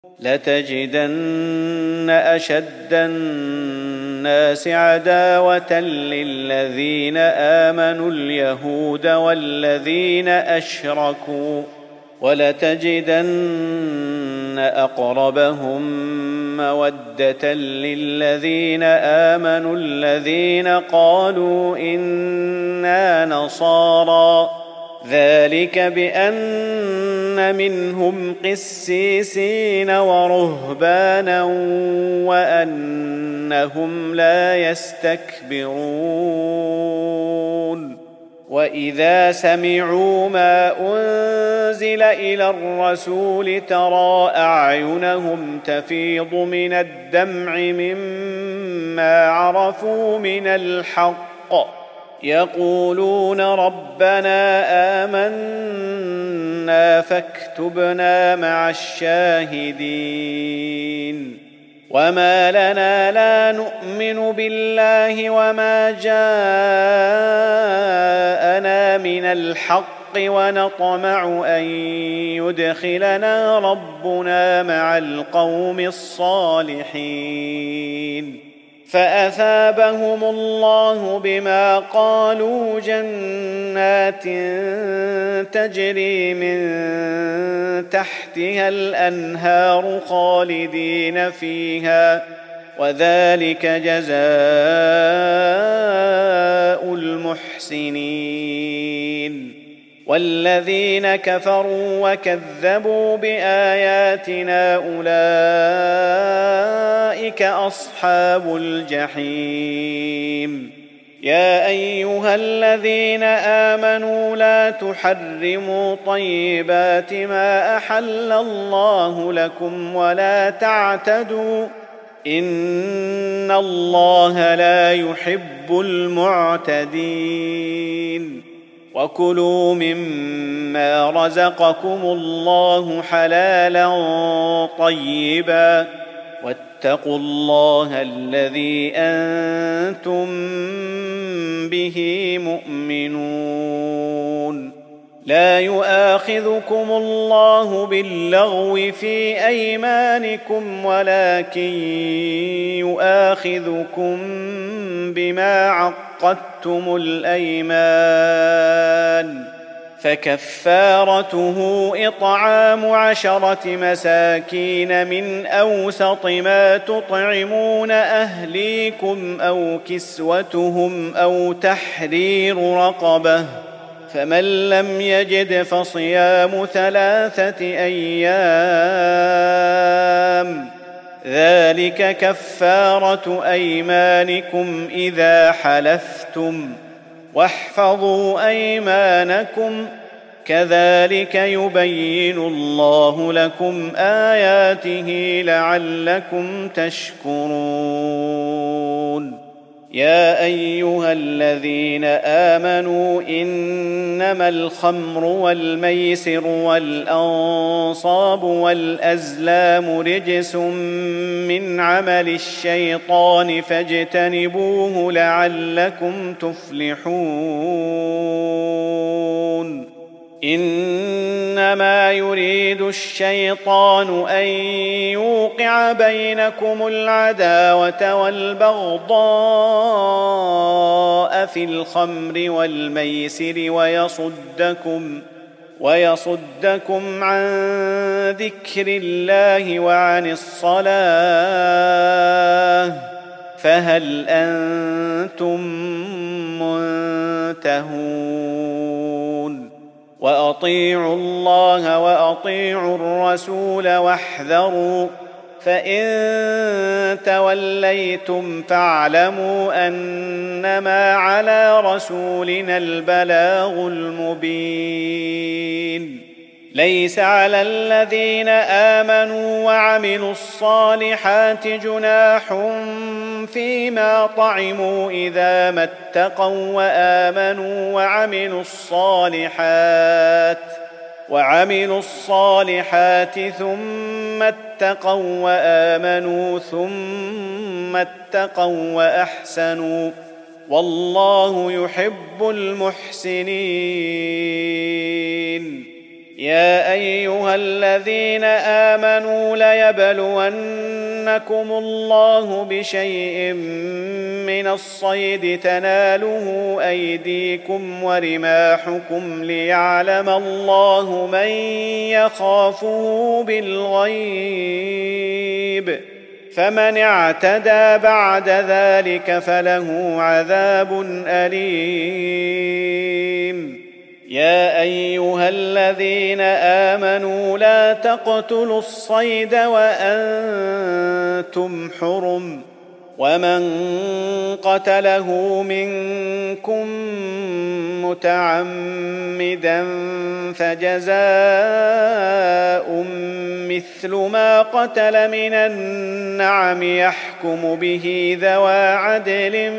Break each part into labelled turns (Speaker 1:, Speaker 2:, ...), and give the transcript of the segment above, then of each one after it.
Speaker 1: لتجدن أشد الناس عداوة للذين آمنوا اليهود والذين أشركوا ولتجدن أقربهم مودة للذين آمنوا الذين قالوا إنا نصارى ذلك بأن منهم قسيسين ورهبانا وأنهم لا يستكبرون وإذا سمعوا ما أنزل إلى الرسول ترى أعينهم تفيض من الدمع مما عرفوا من الحق يقولون ربنا آمنا فاكتبنا مع الشاهدين وما لنا لا نؤمن بالله وما جاءنا من الحق ونطمع أن يدخلنا ربنا مع القوم الصالحين فأثابهم الله بما قالوا جنات تجري من تحتها الأنهار خالدين فيها وذلك جزاء المحسنين والذين كفروا وكذبوا بآياتنا أولئك أصحاب الجحيم يا أيها الذين آمنوا لا تحرموا طيبات ما أحل الله لكم ولا تعتدوا إن الله لا يحب المعتدين وكلوا مما رزقكم الله حلالا طيبا واتقوا الله الذي أنتم به مؤمنون لا يؤاخذكم الله باللغو في أيمانكم ولكن يؤاخذكم بما عقدتم الأيمان فكفارته إطعام 10 مساكين من أوسط ما تطعمون أهليكم أو كسوتهم أو تحرير رقبة فمن لم يجد فصيام 3 أيام ذلك كفارة أيمانكم إذا حلفتم واحفظوا أيمانكم كذلك يبين الله لكم آياته لعلكم تشكرون يا أيها الذين آمنوا إنما الخمر والميسر والأنصاب والأزلام رجس من عمل الشيطان فاجتنبوه لعلكم تفلحون إنما يريد الشيطان أن يوقع بينكم العداوة والبغضاء في الخمر والميسر ويصدكم عن ذكر الله وعن الصلاة فهل أنتم منتهون وأطيعوا الله وأطيعوا الرسول واحذروا فإن توليتم فاعلموا أنما على رسولنا البلاغ المبين ليس على الذين آمنوا وعملوا الصالحات جناح فيما طعموا إذا ما اتقوا وآمنوا وعملوا الصالحات ثم اتقوا وآمنوا ثم اتقوا وأحسنوا والله يحب المحسنين يا أيها الذين آمنوا ليبلونكم الله بشيء من الصيد تناله أيديكم ورماحكم ليعلم الله من يخافه بالغيب، فمن اعتدى بعد ذلك فله عذاب أليم. يا أيها الذين آمنوا لا تقتلوا الصيد وأنتم حرم، ومن قتله منكم متعمدا فجزاء مثل ما قتل من النعم يحكم به ذوى عدل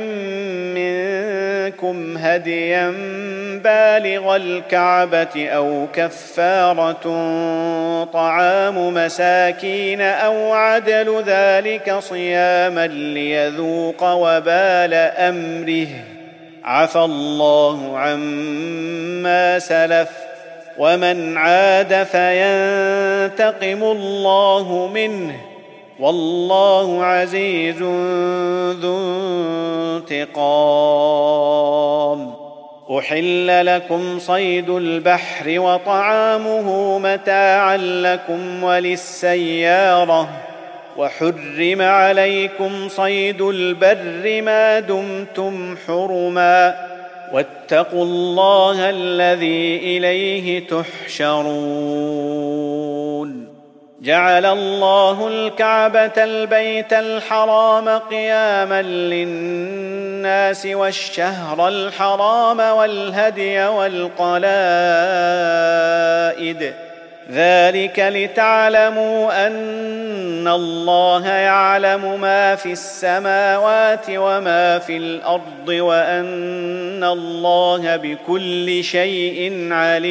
Speaker 1: منكم هديا بالغ الكعبة أو كفارة طعام مساكين أو عدل ذلك صياما ليذوق وبال أمره، عفى الله عما سلف، ومن عاد فينتقم الله منه، والله عزيز ذو انتقام. أحل لكم صيد البحر وطعامه متاعا لكم وللسيارة، وحرم عليكم صيد البر ما دمتم حرما، واتقوا الله الذي إليه تحشرون. جعل الله الكعبة البيت الحرام قياما للناس والشهر الحرام والهدي والقلائد، ذلك لتعلموا أن الله يعلم ما في السماوات وما في الأرض وأن الله بكل شيء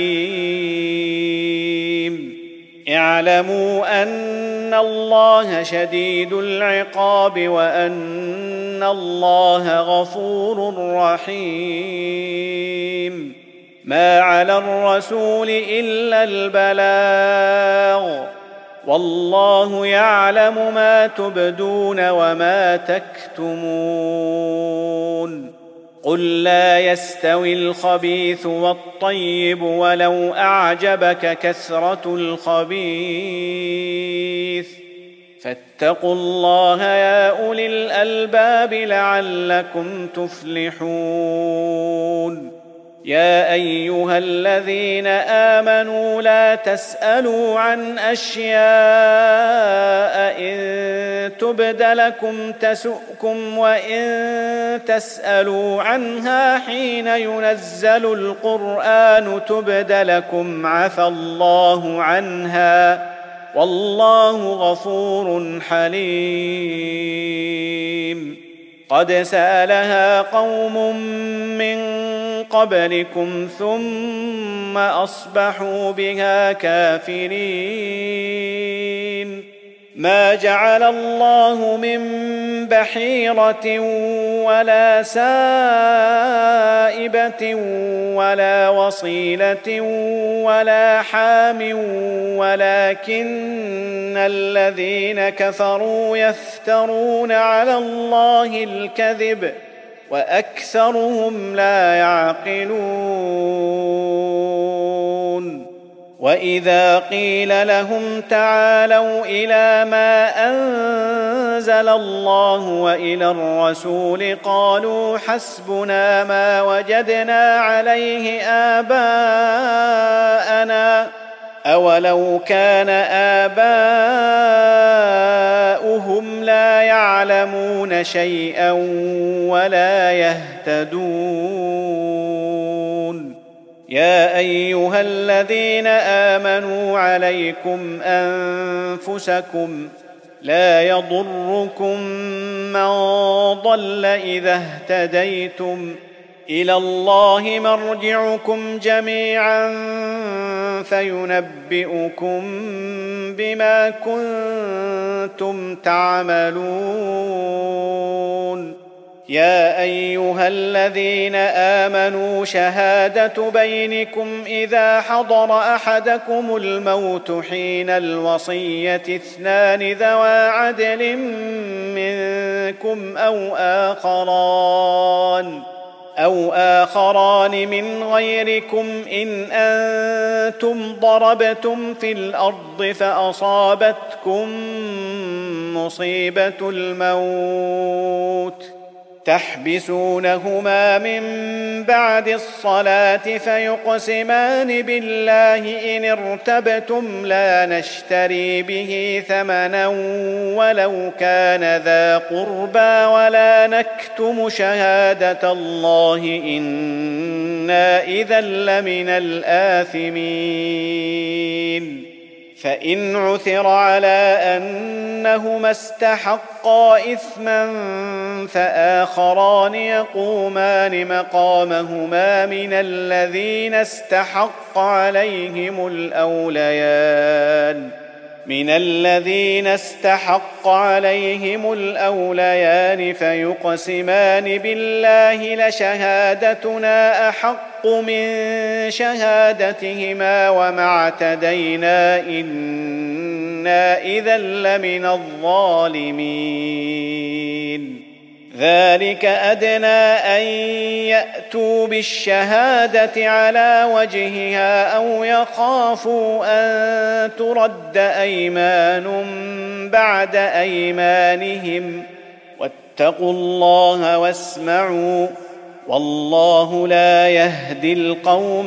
Speaker 1: عليم. اعلموا أن الله شديد العقاب وأن الله غفور رحيم. ما على الرسول إلا البلاغ، والله يعلم ما تبدون وما تكتمون. قل لا يستوي الخبيث والطيب ولو أعجبك كثرة الخبيث، فاتقوا الله يا أولي الألباب لعلكم تفلحون. يا أيها الذين آمنوا لا تسألوا عن أشياء إن تبد لكم تسؤكم، وإن تسألوا عنها حين ينزل القرآن تبد لكم عفى الله عنها، والله غفور حليم. قد سألها قوم من قبلكم ثم أصبحوا بها كافرين. ما جعل الله من بحيرة ولا سائبة ولا وصيلة ولا حام، ولكن الذين كفروا يفترون على الله الكذب وأكثرهم لا يعقلون. وإذا قيل لهم تعالوا إلى ما أنزل الله وإلى الرسول قالوا حسبنا ما وجدنا عليه آباءنا، أولو كان آباؤهم لا يعلمون شيئا ولا يهتدون. يا أيها الذين آمنوا عليكم أنفسكم، لا يضركم من ضل إذا اهتديتم، إلى الله مرجعكم جميعا فينبئكم بما كنتم تعملون. يا أيها الذين آمنوا شهادة بينكم إذا حضر أحدكم الموت حين الوصية 2 ذوى عدل منكم أو آخران من غيركم إن أنتم ضربتم في الأرض فأصابتكم مصيبة الموت تحبسونهما من بعد الصلاة فيقسمان بالله إن ارتبتم لا نشتري به ثمنا ولو كان ذا قربى ولا نكتم شهادة الله إنا إذا لمن الآثمين فإن عثر على أنهما استحقا إثما فآخران يقومان مقامهما من الذين استحق عليهم الأوليان فيقسمان بالله لشهادتنا أحق من شهادتهما وما اعتدينا إنا إذا لمن الظالمين ذلك أدنى أن يأتوا بالشهادة على وجهها أو يخافوا أن ترد أيمان بعد أيمانهم واتقوا الله واسمعوا والله لا يهدي القوم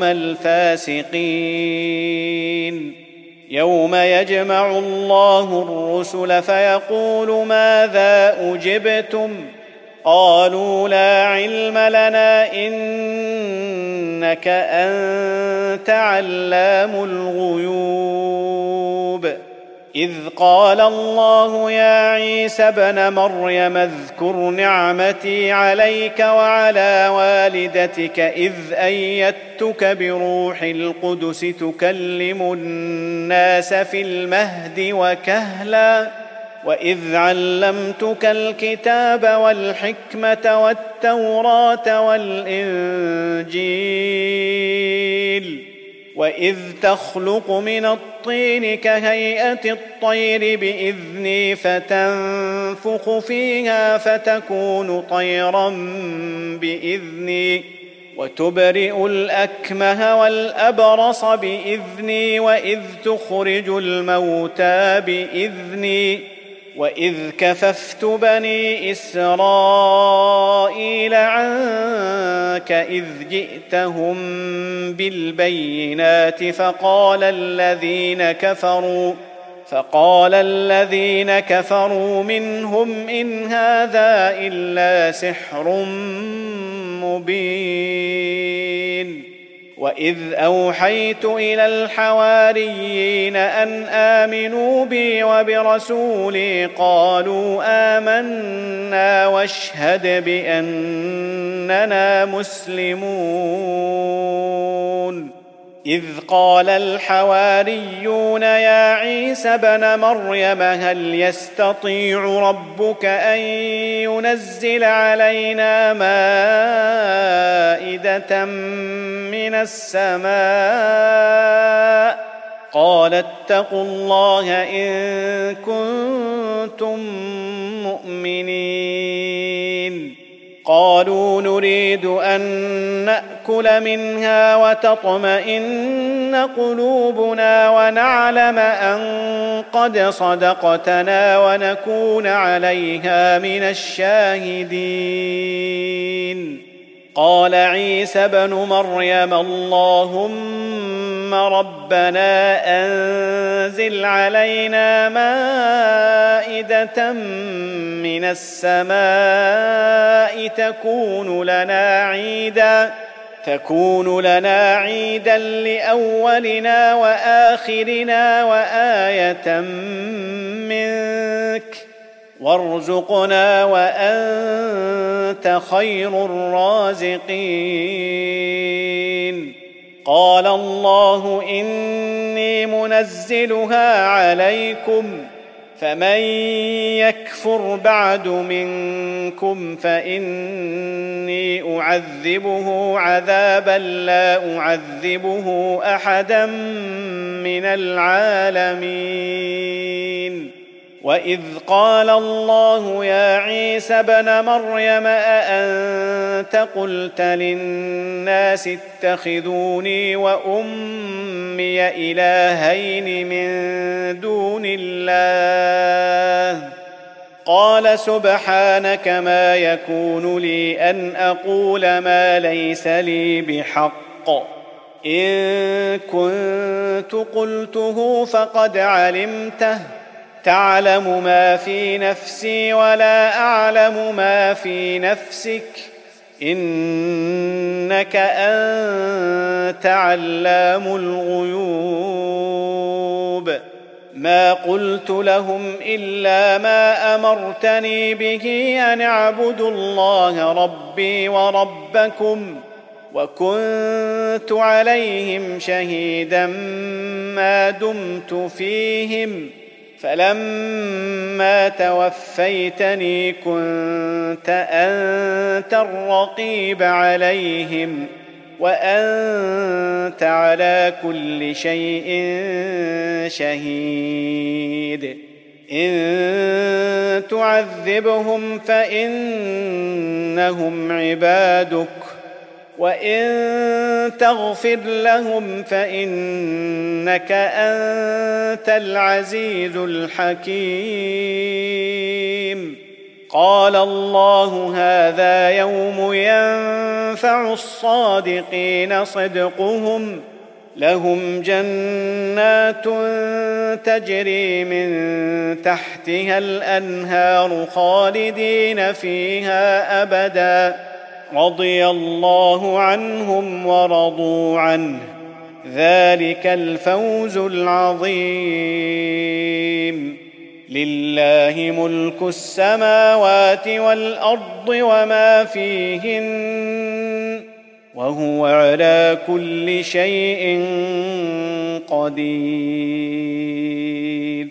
Speaker 1: الفاسقين يوم يجمع الله الرسل فيقول ماذا أجبتم قالوا لا علم لنا إنك أنت علام الغيوب إذ قال الله يا عيسى ابن مريم اذكر نعمتي عليك وعلى والدتك إذ أيدتك بروح القدس تكلم الناس في المهد وكهلا وإذ علمتك الكتاب والحكمة والتوراة والإنجيل وإذ تخلق من الطين كهيئة الطير بإذني فتنفخ فيها فتكون طيرا بإذني وتبرئ الأكمه والأبرص بإذني وإذ تخرج الموتى بإذني وإذ كففت بني إسرائيل عنك إذ جئتهم بالبينات فقال الذين كفروا منهم إن هذا إلا سحر مبين وإذ أوحيت إلى الحواريين أن آمنوا بي وبرسولي قالوا آمنا واشهد بأننا مسلمون إذ قال الحواريون يا عيسى ابن مريم هل يستطيع ربك أن ينزل علينا مائدة من السماء قال اتقوا الله إن كنتم مؤمنين قالوا نريد أن نأكل منها وتطمئن قلوبنا ونعلم أن قد صدقتنا ونكون عليها من الشاهدين قال عيسى ابن مريم اللهم ربنا أنزل علينا مائدة من السماء تكون لنا عيدا لأولنا وآخرنا وآية منك وارزقنا وأنت خير الرازقين قال الله إني منزلها عليكم فمن يكفر بعد منكم فإني أعذبه عذابا لا أعذبه أحدا من العالمين. وإذ قال الله يا عيسى ابن مريم أأنت قلت للناس اتخذوني وأمي إلهين من دون الله قال سبحانك ما يكون لي أن أقول ما ليس لي بحق إن كنت قلته فقد علمته تعلم ما في نفسي ولا أعلم ما في نفسك إنك أنت علام الغيوب. ما قلت لهم إلا ما أمرتني به أن اعبدوا الله ربي وربكم وكنت عليهم شهيدا ما دمت فيهم فلما توفيتني كنت أنت الرقيب عليهم وأنت على كل شيء شهيد. إن تعذبهم فإنهم عبادك وإن تغفر لهم فإنك أنت العزيز الحكيم. قال الله هذا يوم ينفع الصادقين صدقهم لهم جنات تجري من تحتها الأنهار خالدين فيها أبدا رضي الله عنهم ورضوا عنه ذلك الفوز العظيم. لله ملك السماوات والأرض وما فيهن وهو على كل شيء قدير.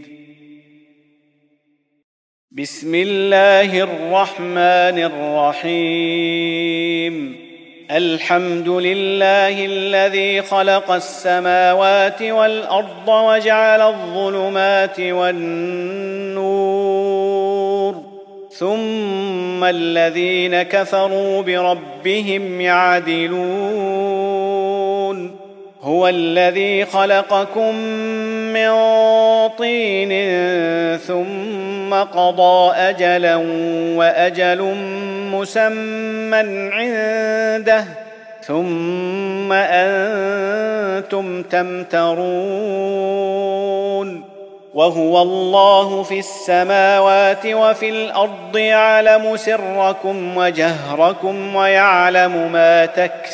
Speaker 1: بسم الله الرحمن الرحيم. الحمد لله الذي خلق السماوات والأرض وجعل الظلمات والنور ثم الذين كفروا بربهم يعدلون. هو الذي خلقكم من طين ثم قضى أجلا وأجل مسمى عنده ثم أنتم تمترون. وهو الله في السماوات وفي الأرض يعلم سركم وجهركم ويعلم ما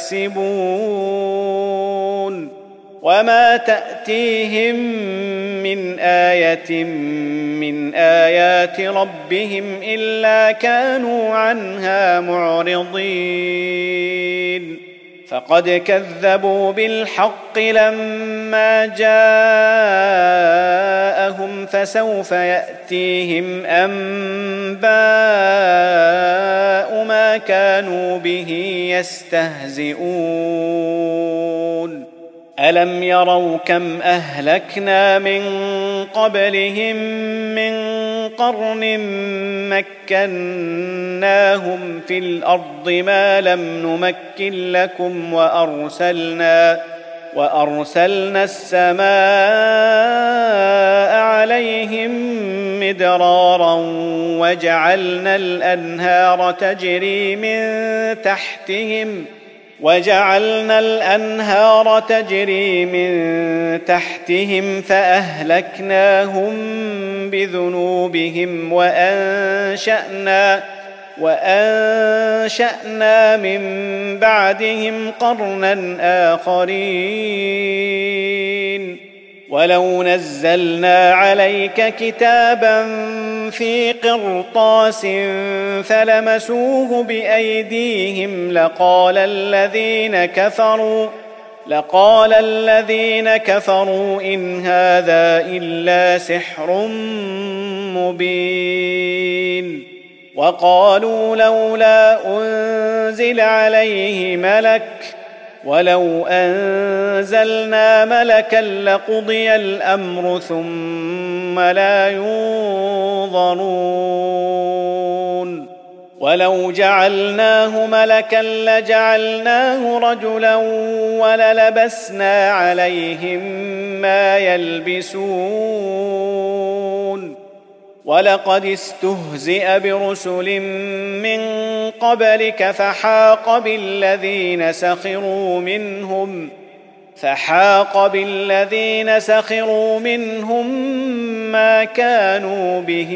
Speaker 1: تكسبون. وما تأتيهم من آية من آيات ربهم إلا كانوا عنها معرضين. فقد كذبوا بالحق لما جاءهم فسوف يأتيهم أنباء ما كانوا به يستهزئون. ألم يروا كم أهلكنا من قبلهم من قرن مكناهم في الأرض ما لم نمكن لكم وأرسلنا السماء عليهم مدرارا وجعلنا الأنهار تجري من تحتهم فأهلكناهم بذنوبهم وأنشأنا من بعدهم قرنا آخرين. ولو نزلنا عليك كتابا في قرطاس فلمسوه بأيديهم لقال الذين كفروا إن هذا إلا سحر مبين وقالوا لولا أنزل عليه ملك ولو أنزلنا ملكا لقضي الأمر ثم لا ينظرون ولو جعلناه ملكا لجعلناه رجلا وللبسنا عليهم ما يلبسون ولقد استهزئ برسل من قبلك فحاق بالذين سخروا منهم ما كانوا به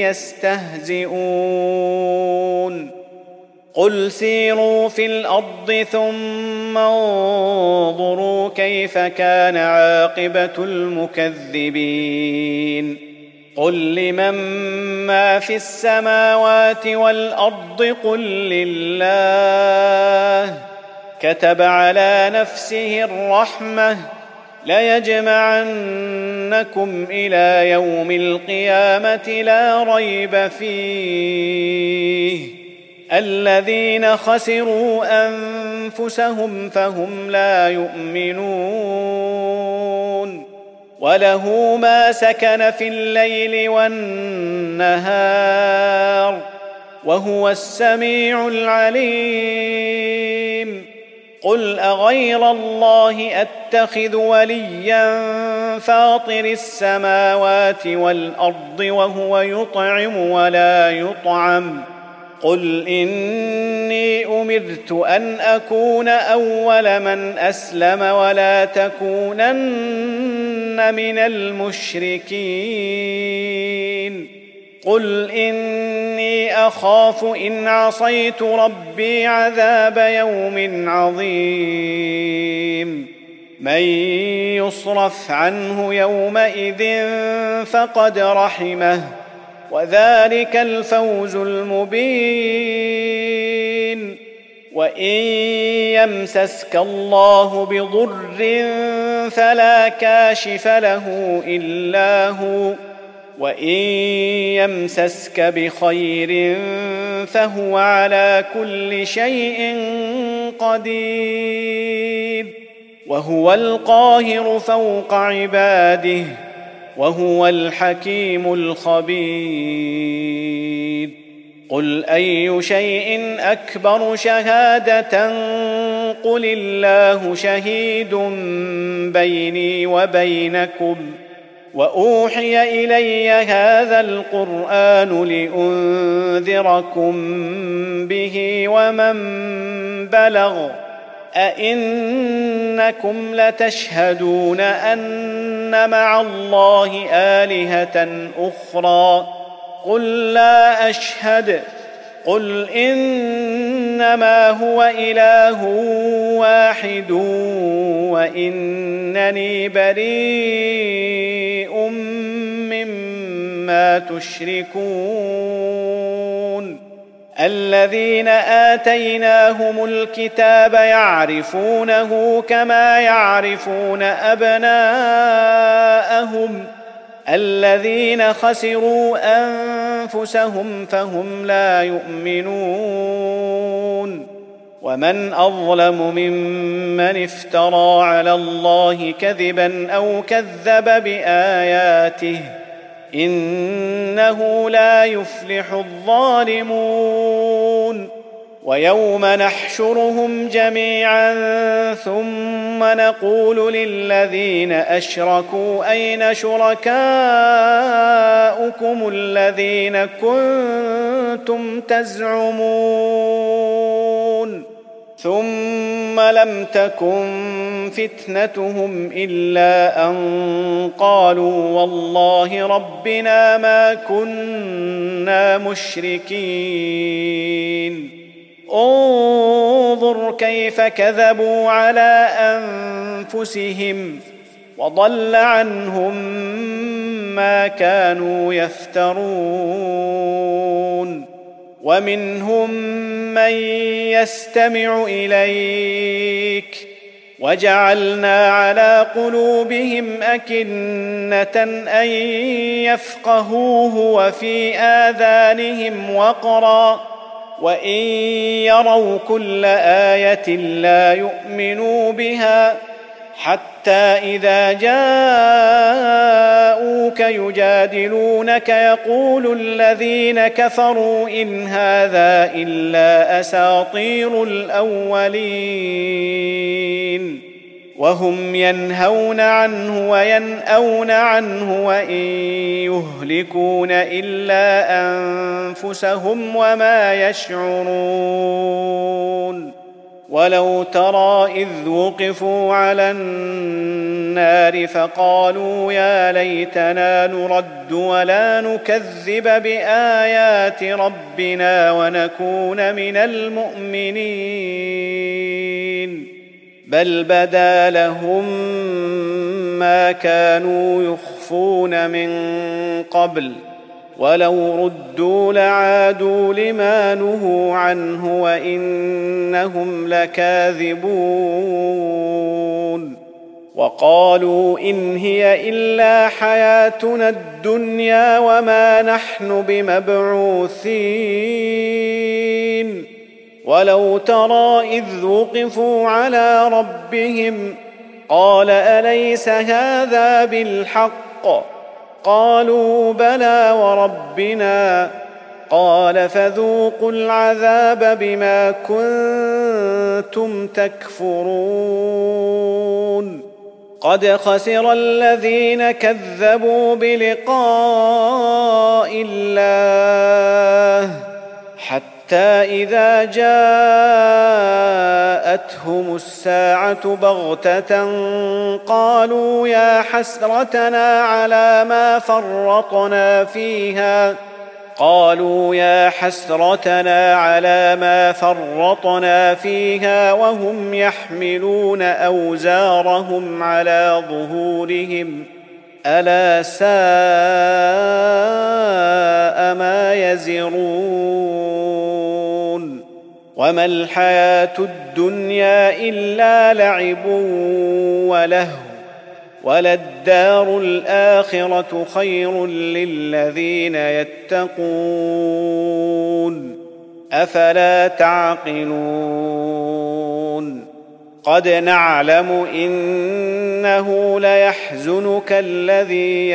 Speaker 1: يستهزئون قل سيروا في الأرض ثم انظروا كيف كان عاقبة المكذبين قل لمن ما في السماوات والأرض قل لله كتب على نفسه الرحمة ليجمعنكم إلى يوم القيامة لا ريب فيه الذين خسروا أنفسهم فهم لا يؤمنون وله ما سكن في الليل والنهار وهو السميع العليم قل أغير الله أتخذ وليا فاطر السماوات والأرض وهو يطعم ولا يطعم قل إني أمرت أن أكون أول من أسلم ولا تكونن من المشركين قل إني أخاف إن عصيت ربي عذاب يوم عظيم من يصرف عنه يومئذ فقد رحمه وذلك الفوز المبين وإن يمسسك الله بضر فلا كاشف له إلا هو وإن يمسسك بخير فهو على كل شيء قدير وهو القاهر فوق عباده وهو الحكيم الخبير قل أي شيء أكبر شهادة قل الله شهيد بيني وبينكم وأوحي إلي هذا القرآن لأنذركم به ومن بلغ أئنكم لتشهدون أن مع الله آلهة أخرى قل لا أشهد قل إنما هو إله واحد وإنني بريء مما تشركون الذين آتيناهم الكتاب يعرفونه كما يعرفون أبناءهم الذين خسروا أنفسهم فهم لا يؤمنون ومن أظلم ممن افترى على الله كذبا أو كذب بآياته إنه لا يفلح الظالمون ويوم نحشرهم جميعا ثم نقول للذين أشركوا أين شركاؤكم الذين كنتم تزعمون ثم لم تكن فتنتهم إلا أن قالوا والله ربنا ما كنا مشركين انظر كيف كذبوا على أنفسهم وضل عنهم ما كانوا يفترون ومنهم من يستمع إليك وجعلنا على قلوبهم أكنة أن يفقهوه وفي آذانهم وقرا وإن يروا كل آية لا يؤمنوا بها حتى إذا جاءوك يجادلونك يقول الذين كفروا إن هذا إلا أساطير الأولين وهم ينهون عنه وينأون عنه وإن يهلكون إلا أنفسهم وما يشعرون ولو ترى إذ وقفوا على النار فقالوا يا ليتنا نرد ولا نكذب بآيات ربنا ونكون من المؤمنين بل بدا لهم ما كانوا يخفون من قبل ولو ردوا لعادوا لما نهوا عنه وإنهم لكاذبون وقالوا إن هي إلا حياتنا الدنيا وما نحن بمبعوثين ولو ترى إذ وقفوا على ربهم قال أليس هذا بالحق قالوا بلى وربنا قال فذوقوا العذاب بما كنتم تكفرون قد خسر الذين كذبوا بلقاء الله حتى إذا جاءتهم الساعة بغتة قالوا يا حسرتنا على ما فرطنا فيها وهم يحملون أوزارهم على ظهورهم ألا ساء ما يزرون وما الحياة الدنيا إلا لعب ولهو وللدار الآخرة خير للذين يتقون أفلا تعقلون قد نعلم إنه ليحزنك الذي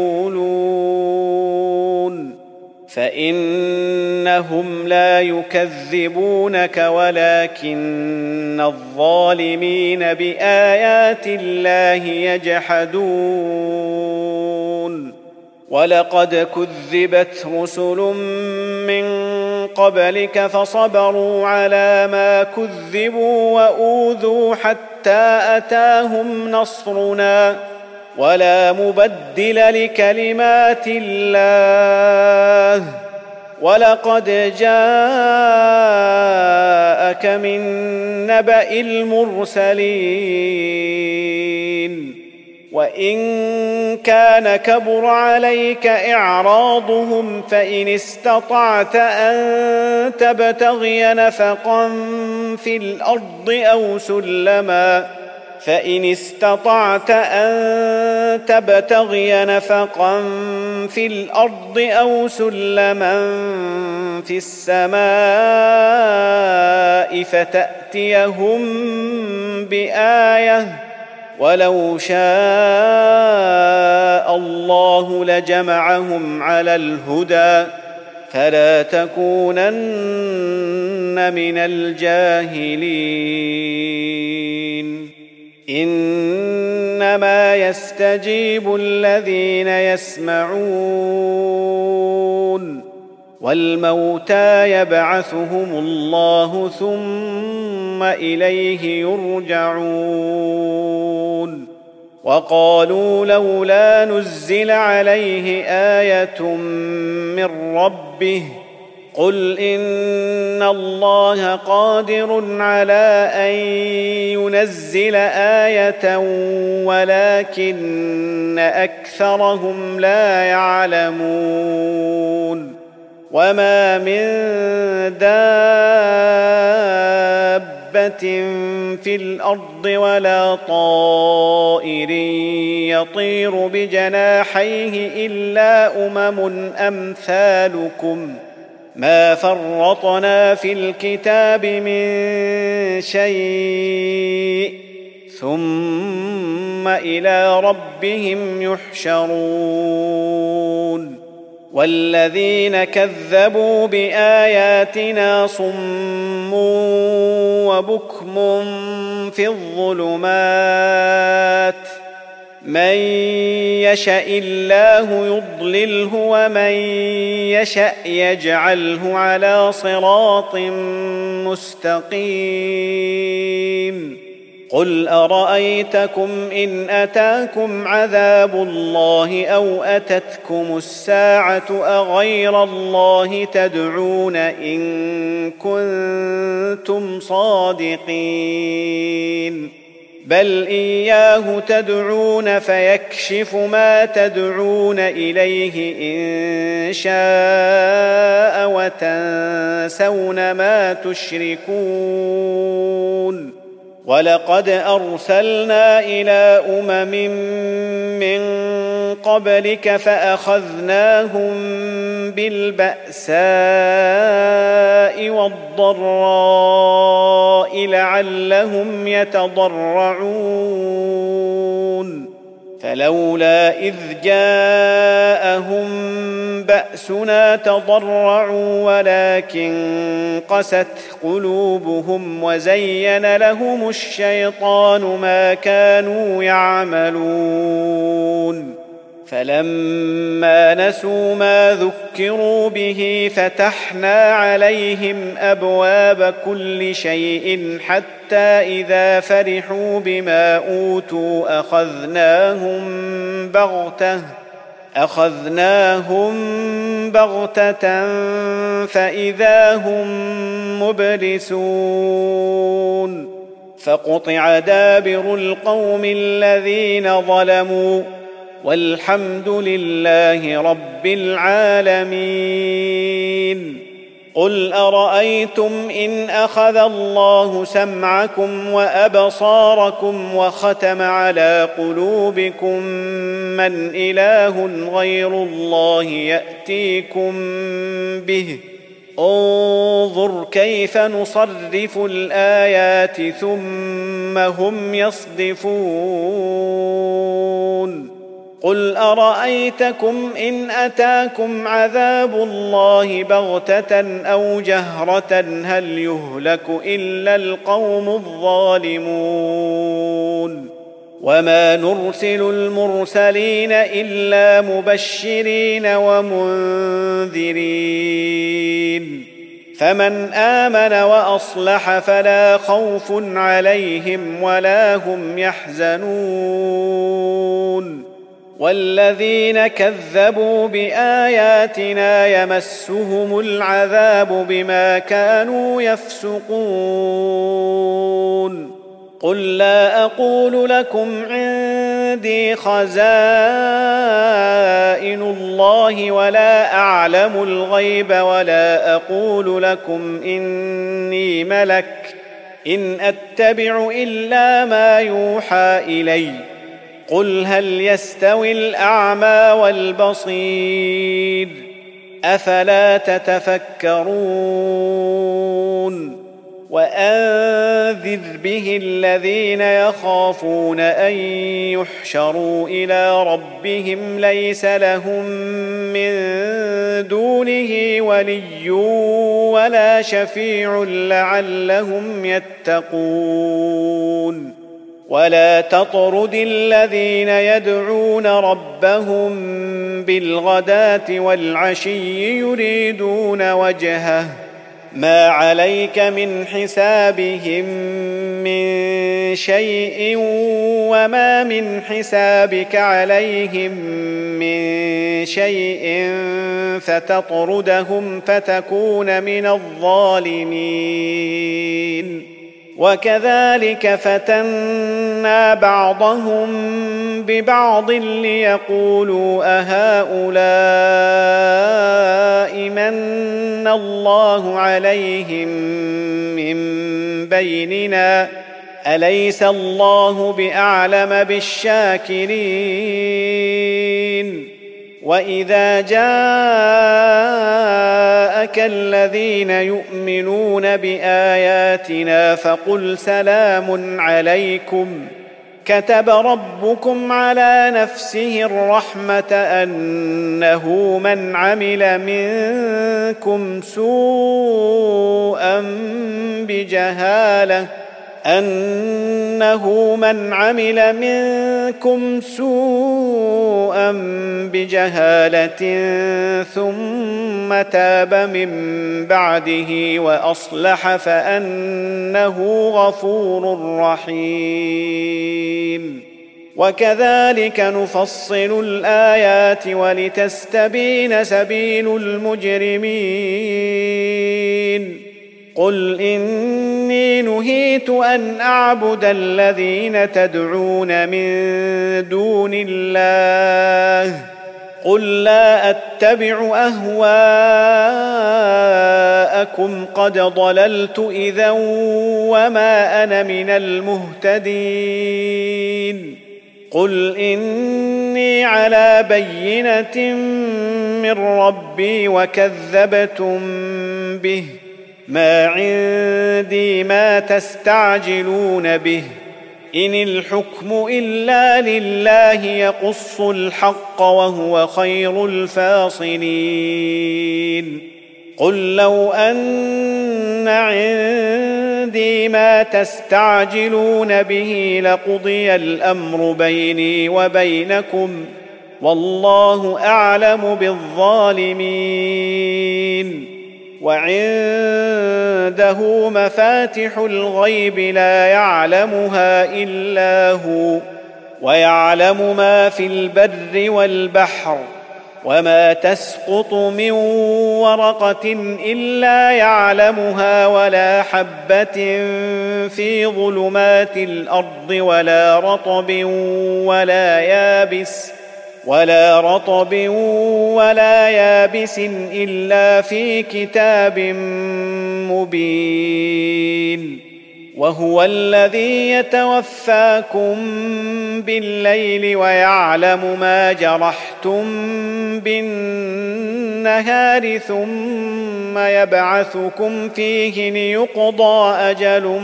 Speaker 1: يقولون فإنهم لا يكذبونك ولكن الظالمين بآيات الله يجحدون ولقد كذبت رسل من قبلك فصبروا على ما كذبوا وأوذوا حتى أتاهم نصرنا ولا مبدل لكلمات الله ولقد جاءك من نبأ المرسلين وإن كان كبر عليك إعراضهم فإن استطعت أن تبتغي نفقا في الأرض أو سلما في السماء فتأتيهم بآية ولو شاء الله لجمعهم على الهدى فلا تكونن من الجاهلين إنما يستجيب الذين يسمعون والموتى يبعثهم الله ثم إليه يرجعون وقالوا لولا نزل عليه آية من ربه قل إن الله قادر على أن ينزل آية ولكن أكثرهم لا يعلمون وما من دابة دابة في الأرض ولا طائر يطير بجناحيه إلا أمم أمثالكم ما فرطنا في الكتاب من شيء ثم إلى ربهم يحشرون والذين كذبوا بآياتنا صم وبكم في الظلمات من يشاء الله يضلله ومن يشاء يجعله على صراط مستقيم قل أرأيتكم إن أتاكم عذاب الله أو أتتكم الساعة أغير الله تدعون إن كنتم صادقين بل إياه تدعون فيكشف ما تدعون إليه إن شاء وتنسون ما تشركون ولقد أرسلنا إلى من قبلك فأخذناهم بالبأساء والضراء لعلهم يتضرعون فلولا إذ جاءهم بأسنا تضرعوا ولكن قست قلوبهم وزين لهم الشيطان ما كانوا يعملون فلما نسوا ما ذكروا به فتحنا عليهم أبواب كل شيء حتى إذا فرحوا بما أوتوا أخذناهم بغتة فإذا هم مبلسون فقطع دابر القوم الذين ظلموا والحمد لله رب العالمين قل أرأيتم إن أخذ الله سمعكم وأبصاركم وختم على قلوبكم من إله غير الله يأتيكم به انظر كيف نصرف الآيات ثم هم يصدفون قل أرأيتكم إن أتاكم عذاب الله بغتة أو جهرة هل يهلك إلا القوم الظالمون وما نرسل المرسلين إلا مبشرين ومنذرين فمن آمن وأصلح فلا خوف عليهم ولا هم يحزنون والذين كذبوا بآياتنا يمسهم العذاب بما كانوا يفسقون قل لا أقول لكم عندي خزائن الله ولا أعلم الغيب ولا أقول لكم إني ملك إن أتبع إلا ما يوحى إلي قل هل يستوي الأعمى والبصير أفلا تتفكرون وأنذر به الذين يخافون أن يحشروا إلى ربهم ليس لهم من دونه ولي ولا شفيع لعلهم يتقون ولا تطرد الذين يدعون ربهم بالغداة والعشي يريدون وجهه ما عليك من حسابهم من شيء وما من حسابك عليهم من شيء فتطردهم فتكون من الظالمين وكذلك فتنا بعضهم ببعض ليقولوا أهؤلاء من من الله عليهم من بيننا أليس الله بأعلم بالشاكرين وإذا جاءك الذين يؤمنون بآياتنا فقل سلام عليكم كتب ربكم على نفسه الرحمة أنه من عمل منكم سوءا بجهالة ثم تاب من بعده وأصلح فأنه غفور رحيم وكذلك نفصل الآيات ولتستبين سبيل المجرمين قل إني نهيت أن أعبد الذين تدعون من دون الله قل لا أتبع أهواءكم قد ضللت إذا وما أنا من المهتدين قل إني على بينة من ربي وكذبتم به ما عندي ما تستعجلون به إن الحكم إلا لله يقص الحق وهو خير الفاصلين قل لو أن عندي ما تستعجلون به لقضي الأمر بيني وبينكم والله أعلم بالظالمين وعنده مفاتح الغيب لا يعلمها إلا هو ويعلم ما في البر والبحر وما تسقط من ورقة إلا يعلمها ولا حبة في ظلمات الأرض ولا رطب ولا يابس إلا في كتاب مبين وهو الذي يتوفاكم بالليل ويعلم ما جرحتم بالنهار ثم يبعثكم فيه ليقضى أجل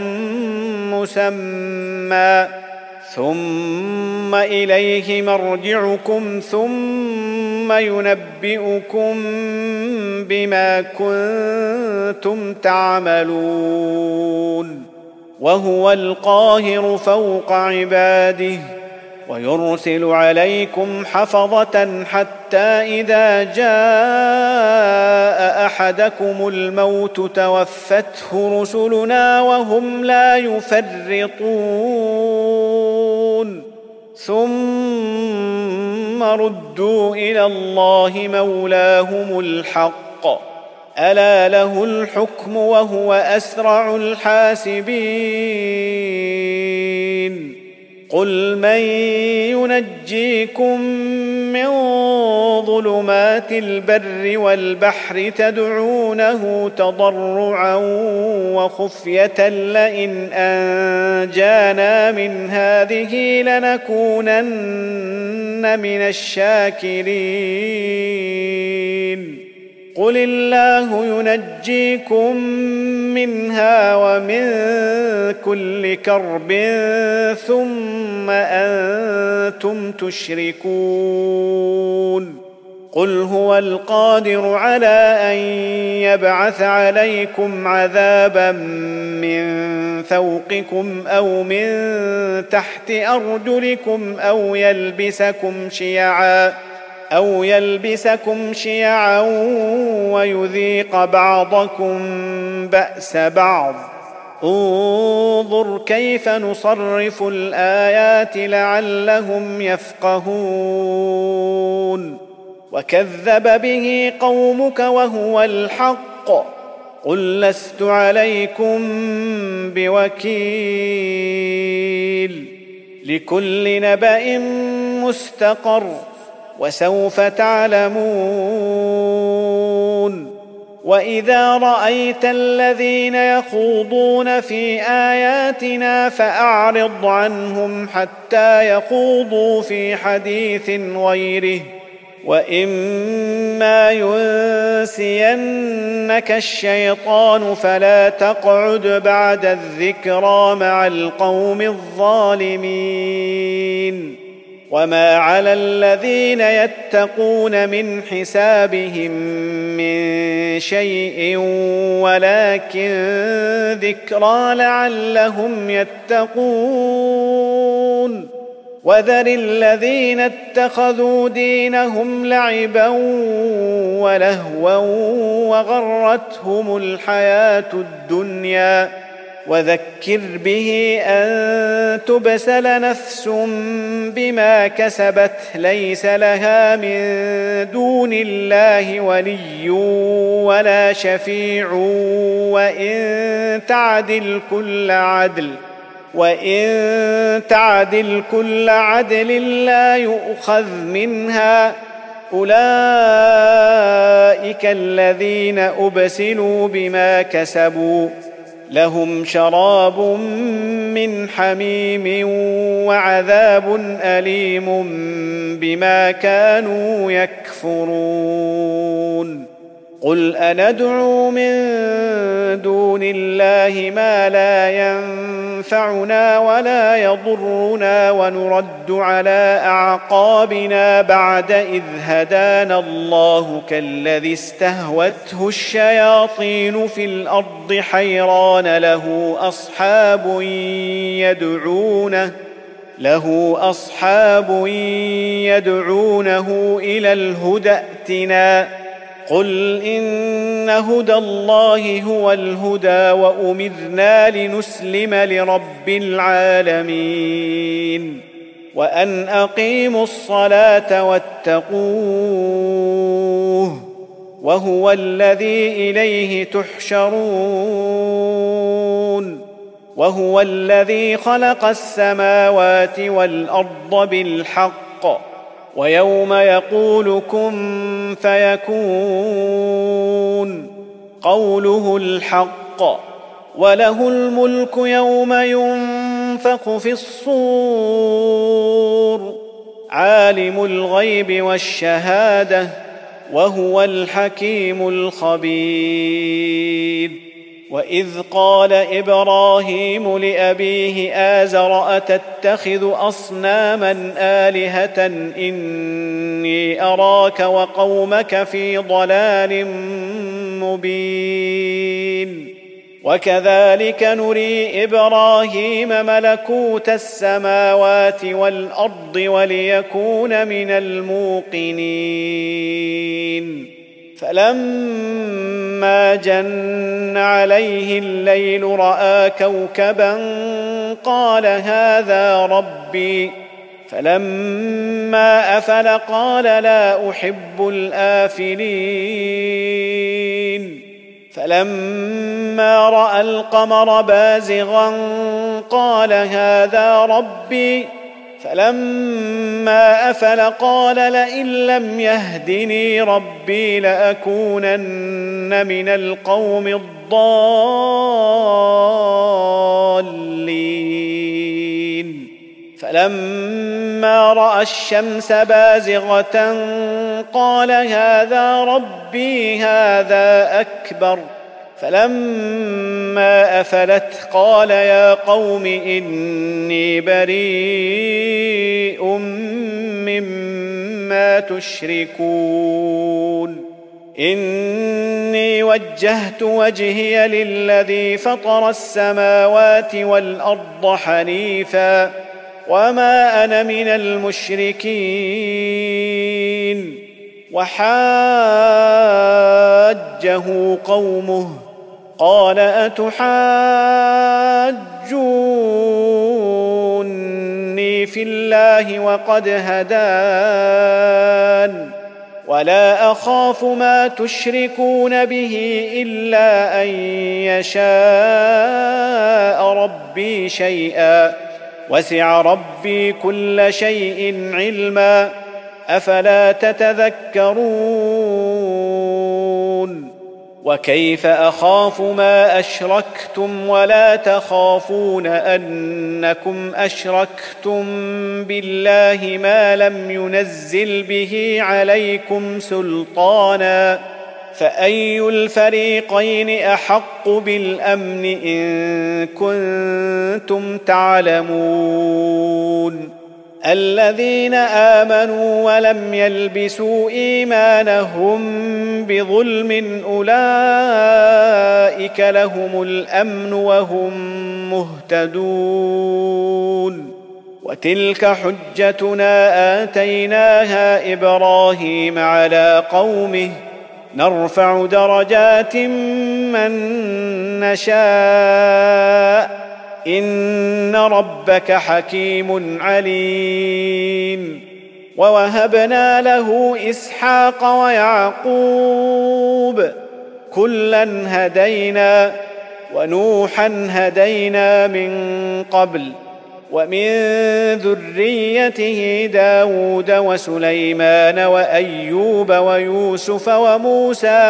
Speaker 1: مسمى ثم إليه مرجعكم ثم ينبئكم بما كنتم تعملون وهو القاهر فوق عباده ويرسل عليكم حفظة حتى إذا جاء أحدكم الموت توفته رسلنا وهم لا يفرطون ثم ردوا إلى الله مولاهم الحق ألا له الحكم وهو أسرع الحاسبين قل من ينجيكم من ظلمات البر والبحر تدعونه تضرعا وخفية لئن أنجانا من هذه لنكونن من الشاكرين قل الله ينجيكم منها ومن كل كرب ثم أنتم تشركون قل هو القادر على أن يبعث عليكم عذابا من فوقكم أو من تحت أرجلكم أو يلبسكم شيعا ويذيق بعضكم بأس بعض انظر كيف نصرف الآيات لعلهم يفقهون وكذب به قومك وهو الحق قل لست عليكم بوكيل لكل نبأ مستقر وسوف تعلمون وإذا رأيت الذين يخوضون في آياتنا فأعرض عنهم حتى يخوضوا في حديث غيره، وإما ينسينك الشيطان فلا تقعد بعد الذكرى مع القوم الظالمين. وما على الذين يتقون من حسابهم من شيء ولكن ذكرى لعلهم يتقون. وذر الذين اتخذوا دينهم لعبا ولهوا وغرتهم الحياة الدنيا، وذكر به أن تبسل نفس بما كسبت ليس لها من دون الله ولي ولا شفيع وإن تعدل كل عدل لا يؤخذ منها. أولئك الذين أبسلوا بما كسبوا، لهم شراب من حميم وعذاب أليم بما كانوا يكفرون. قل أندعو من دون الله ما لا ينفعنا ولا يضرنا ونرد على أعقابنا بعد إذ هدانا الله كالذي استهوته الشياطين في الأرض حيران له أصحاب يدعونه إلى الهدى ائتنا. قل إن هدى الله هو الهدى وأمرنا لنسلم لرب العالمين وأن أقيموا الصلاة واتقوه وهو الذي إليه تحشرون. وهو الذي خلق السماوات والأرض بالحق، ويوم يقول كن فيكون قوله الحق، وله الملك يوم ينفخ في الصور، عالم الغيب والشهادة وهو الحكيم الخبير. وإذ قال إبراهيم لأبيه آزر أتتخذ أصناما آلهة إني أراك وقومك في ضلال مبين. وكذلك نري إبراهيم ملكوت السماوات والأرض وليكون من الموقنين. فلما جن عليه الليل رأى كوكبا قال هذا ربي، فلما أفل قال لا أحب الآفلين. فلما رأى القمر بازغا قال هذا ربي، فلما أفل قال لئن لم يهدني ربي لأكونن من القوم الضالين. فلما رأى الشمس بازغة قال هذا ربي هذا أكبر. فلما أفلت قال يا قوم إني بريء مما تشركون. إني وجهت وجهي للذي فطر السماوات والأرض حنيفا وما أنا من المشركين. وحاجه قومه قال أتحاجوني في الله وقد هدان ولا أخاف ما تشركون به إلا أن يشاء ربي شيئا وسع ربي كل شيء علما أفلا تتذكرون. وكيف أخاف ما أشركتم ولا تخافون أنكم أشركتم بالله ما لم ينزل به عليكم سلطانا فأي الفريقين أحق بالأمن إن كنتم تعلمون الذين آمنوا ولم يلبسوا إيمانهم بظلم أولئك لهم الأمن وهم مهتدون وتلك حجتنا آتيناها إبراهيم على قومه نرفع درجات من نشاء إن ربك حكيم عليم ووهبنا له إسحاق ويعقوب كلا هدينا ونوحا هدينا من قبل ومن ذريته داود وسليمان وأيوب ويوسف وموسى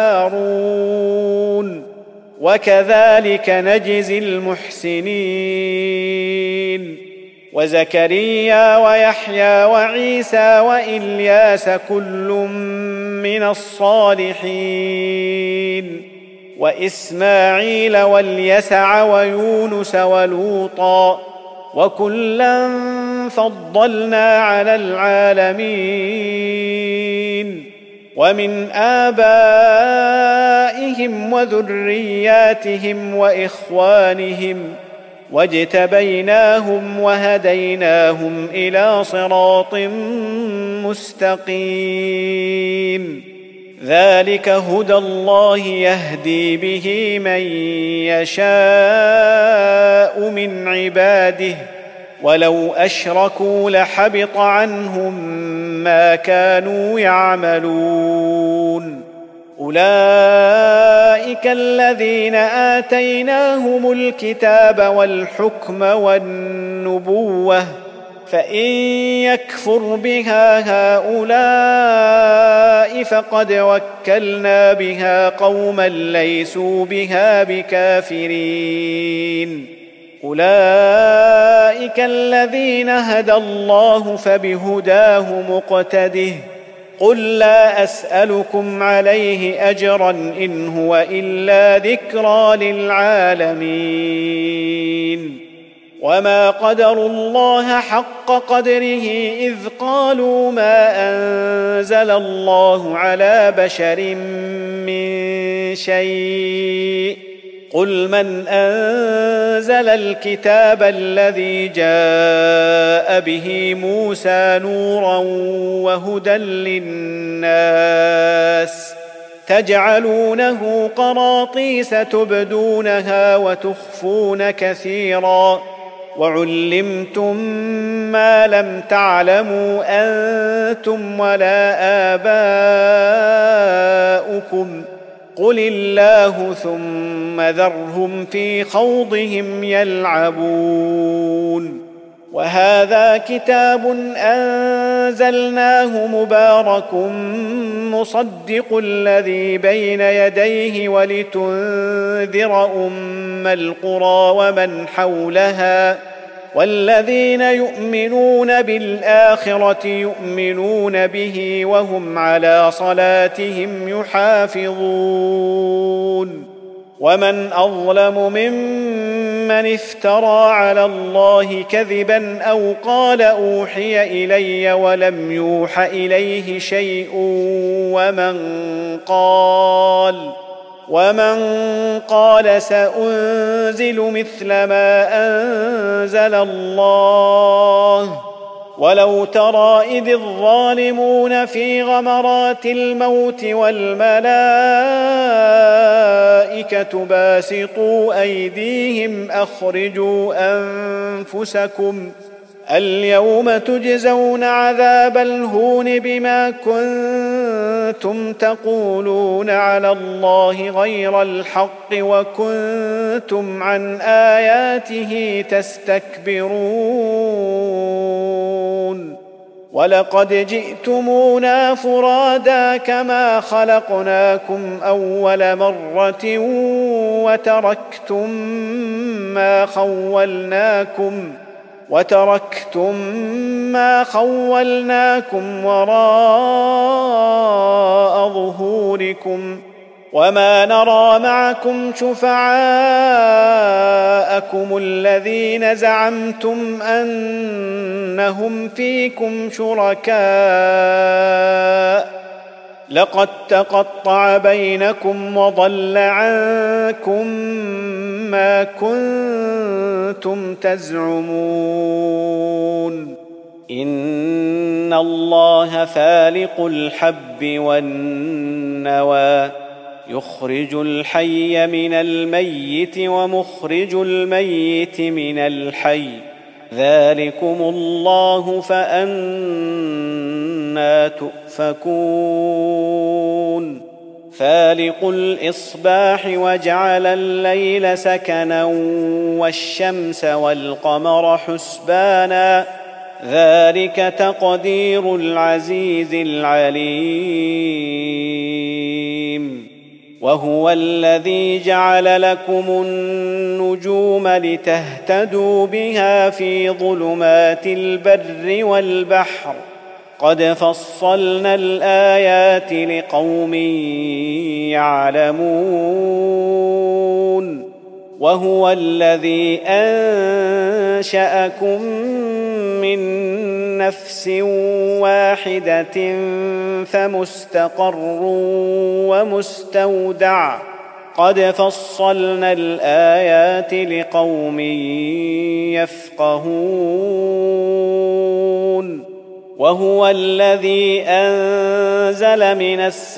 Speaker 1: وهارون وكذلك نجزي المحسنين وزكريا ويحيى وعيسى وإلياس كل من الصالحين وإسماعيل واليسع ويونس ولوطا وكلا فضلنا على العالمين ومن آبائهم وذرياتهم وإخوانهم واجتبيناهم وهديناهم إلى صراط مستقيم ذلك هدى الله يهدي به من يشاء من عباده ولو أشركوا لحبط عنهم ما كانوا يعملون أولئك الذين آتيناهم الكتاب والحكم والنبوة فإن يكفر بها هؤلاء فقد وكلنا بها قوما ليسوا بها بكافرين أولئك الذين هدى الله فبهداه مقتده قل لا أسألكم عليه أجرا إن هو إلا ذكرى للعالمين وما قدروا الله حق قدره إذ قالوا ما أنزل الله على بشر من شيء قل من أنزل الكتاب الذي جاء به موسى نورا وهدى للناس تجعلونه قراطيس تبدونها وتخفون كثيرا وعلمتم ما لم تعلموا أنتم ولا آباؤكم قل الله ثم ذرهم في خوضهم يلعبون وهذا كتاب أنزلناه مبارك مصدق الذي بين يديه ولتنذر أم القرى ومن حولها والذين يؤمنون بالآخرة يؤمنون به وهم على صلاتهم يحافظون ومن أظلم ممن افترى على الله كذبا أو قال أوحي إلي ولم يوح إليه شيء ومن قال سأنزل مثل ما أنزل الله ولو ترى إذ الظالمون في غمرات الموت والملائكة باسطوا أيديهم أخرجوا أنفسكم اليوم تجزون عذاب الهون بما كنتم تقولون على الله غير الحق وكنتم عن آياته تستكبرون ولقد جئتمونا فرادا كما خلقناكم أول مرة وتركتم ما خولناكم وراء ظهوركم وما نرى معكم شفعاءكم الذين زعمتم أنهم فيكم شركاء لقد تقطع بينكم وضل عنكم ما كنتم تزعمون إن الله فالق الحب والنوى يخرج الحي من الميت ومخرج الميت من الحي ذلكم الله فأنى تؤفكون فالق الإصباح وجعل الليل سكنا والشمس والقمر حسبانا ذلك تقدير العزيز العليم وهو الذي جعل لكم النجوم لتهتدوا بها في ظلمات البر والبحر قد فصلنا الآيات لقوم يعلمون وهو الذي أنشأكم من نفس واحدة فمستقر ومستودع قد فصلنا الآيات لقوم يفقهون وهو الذي أنزل من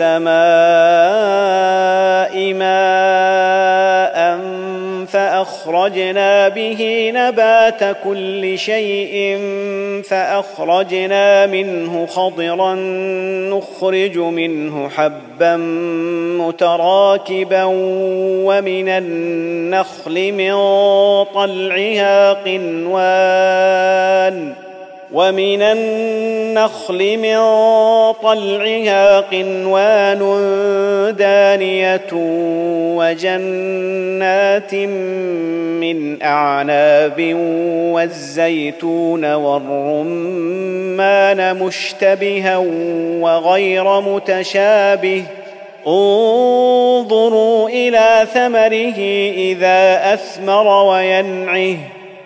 Speaker 1: السماء ماء فأخرجنا به نبات كل شيء فأخرجنا منه خضرا نخرج منه حبا متراكبا ومن النخل من طلعها قنوان دانية وجنات من أعناب والزيتون والرمان مشتبها وغير متشابه انظروا إلى ثمره إذا أثمر وينعه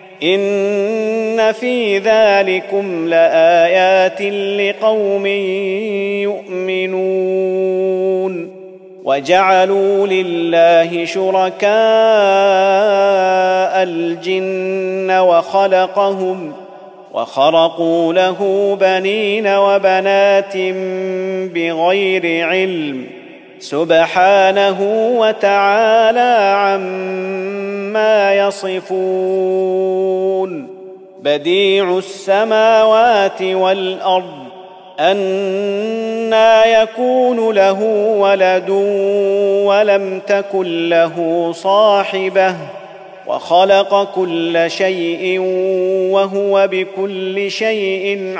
Speaker 1: إن في ذلكم لآيات لقوم يؤمنون وجعلوا لله شركاء الجن وخرقوا له بنين وبنات بغير علم سبحانه وتعالى عما يصفون بديع السماوات والأرض أنى يكون له ولد ولم تكن له صاحبة وخلق كل شيء وهو بكل شيء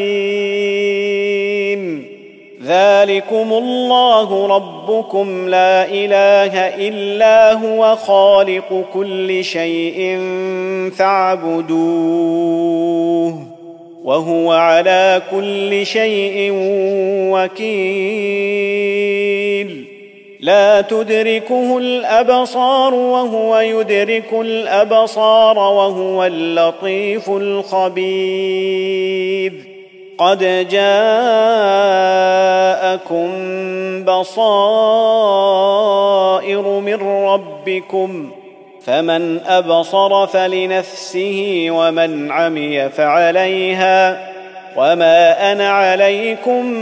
Speaker 1: عليم ذلكم الله ربكم لا إله إلا هو خالق كل شيء فاعبدوه وهو على كل شيء وكيل لا تدركه الأبصار وهو يدرك الأبصار وهو اللطيف الخبير قد جاءكم بصائر من ربكم فمن أبصر فلنفسه ومن عمي فعليها وما أنا عليكم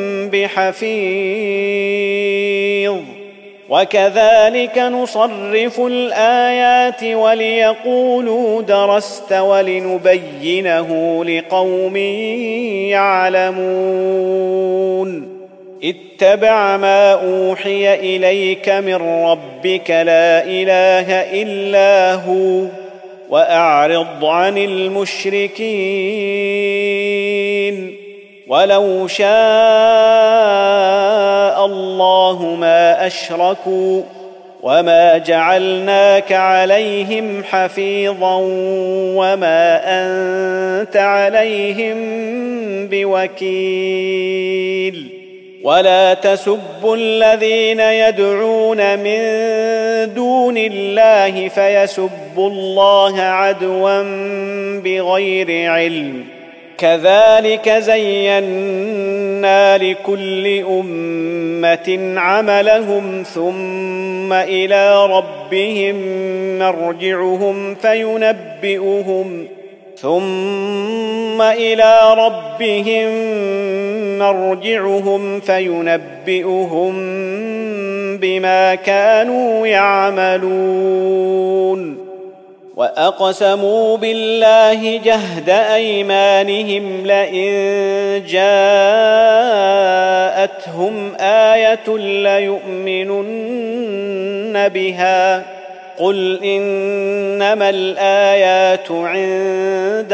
Speaker 1: بحفيظ وكذلك نصرف الآيات وليقولوا درست ولنبينه لقوم يعلمون اتبع ما أوحي إليك من ربك لا إله إلا هو وأعرض عن المشركين ولو شاء الله ما أشركوا وما جعلناك عليهم حفيظا وما أنت عليهم بوكيل ولا تسبوا الذين يدعون من دون الله فيسبوا الله عدوا بغير علم كذلك زينا لكل أمة عملهم ثم إلى ربهم مرجعهم فينبئهم بما كانوا يعملون وأقسموا بالله جهد أيمانهم لئن جاءتهم آية ليؤمنن بها قل إنما الآيات عند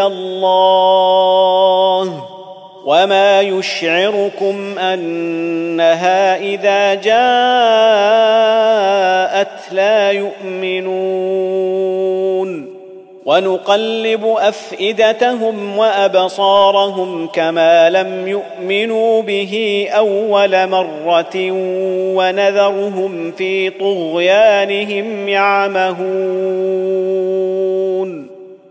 Speaker 1: الله وما يشعركم أنها إذا جاءت لا يؤمنون ونقلب أفئدتهم وأبصارهم كما لم يؤمنوا به أول مرة ونذرهم في طغيانهم يعمهون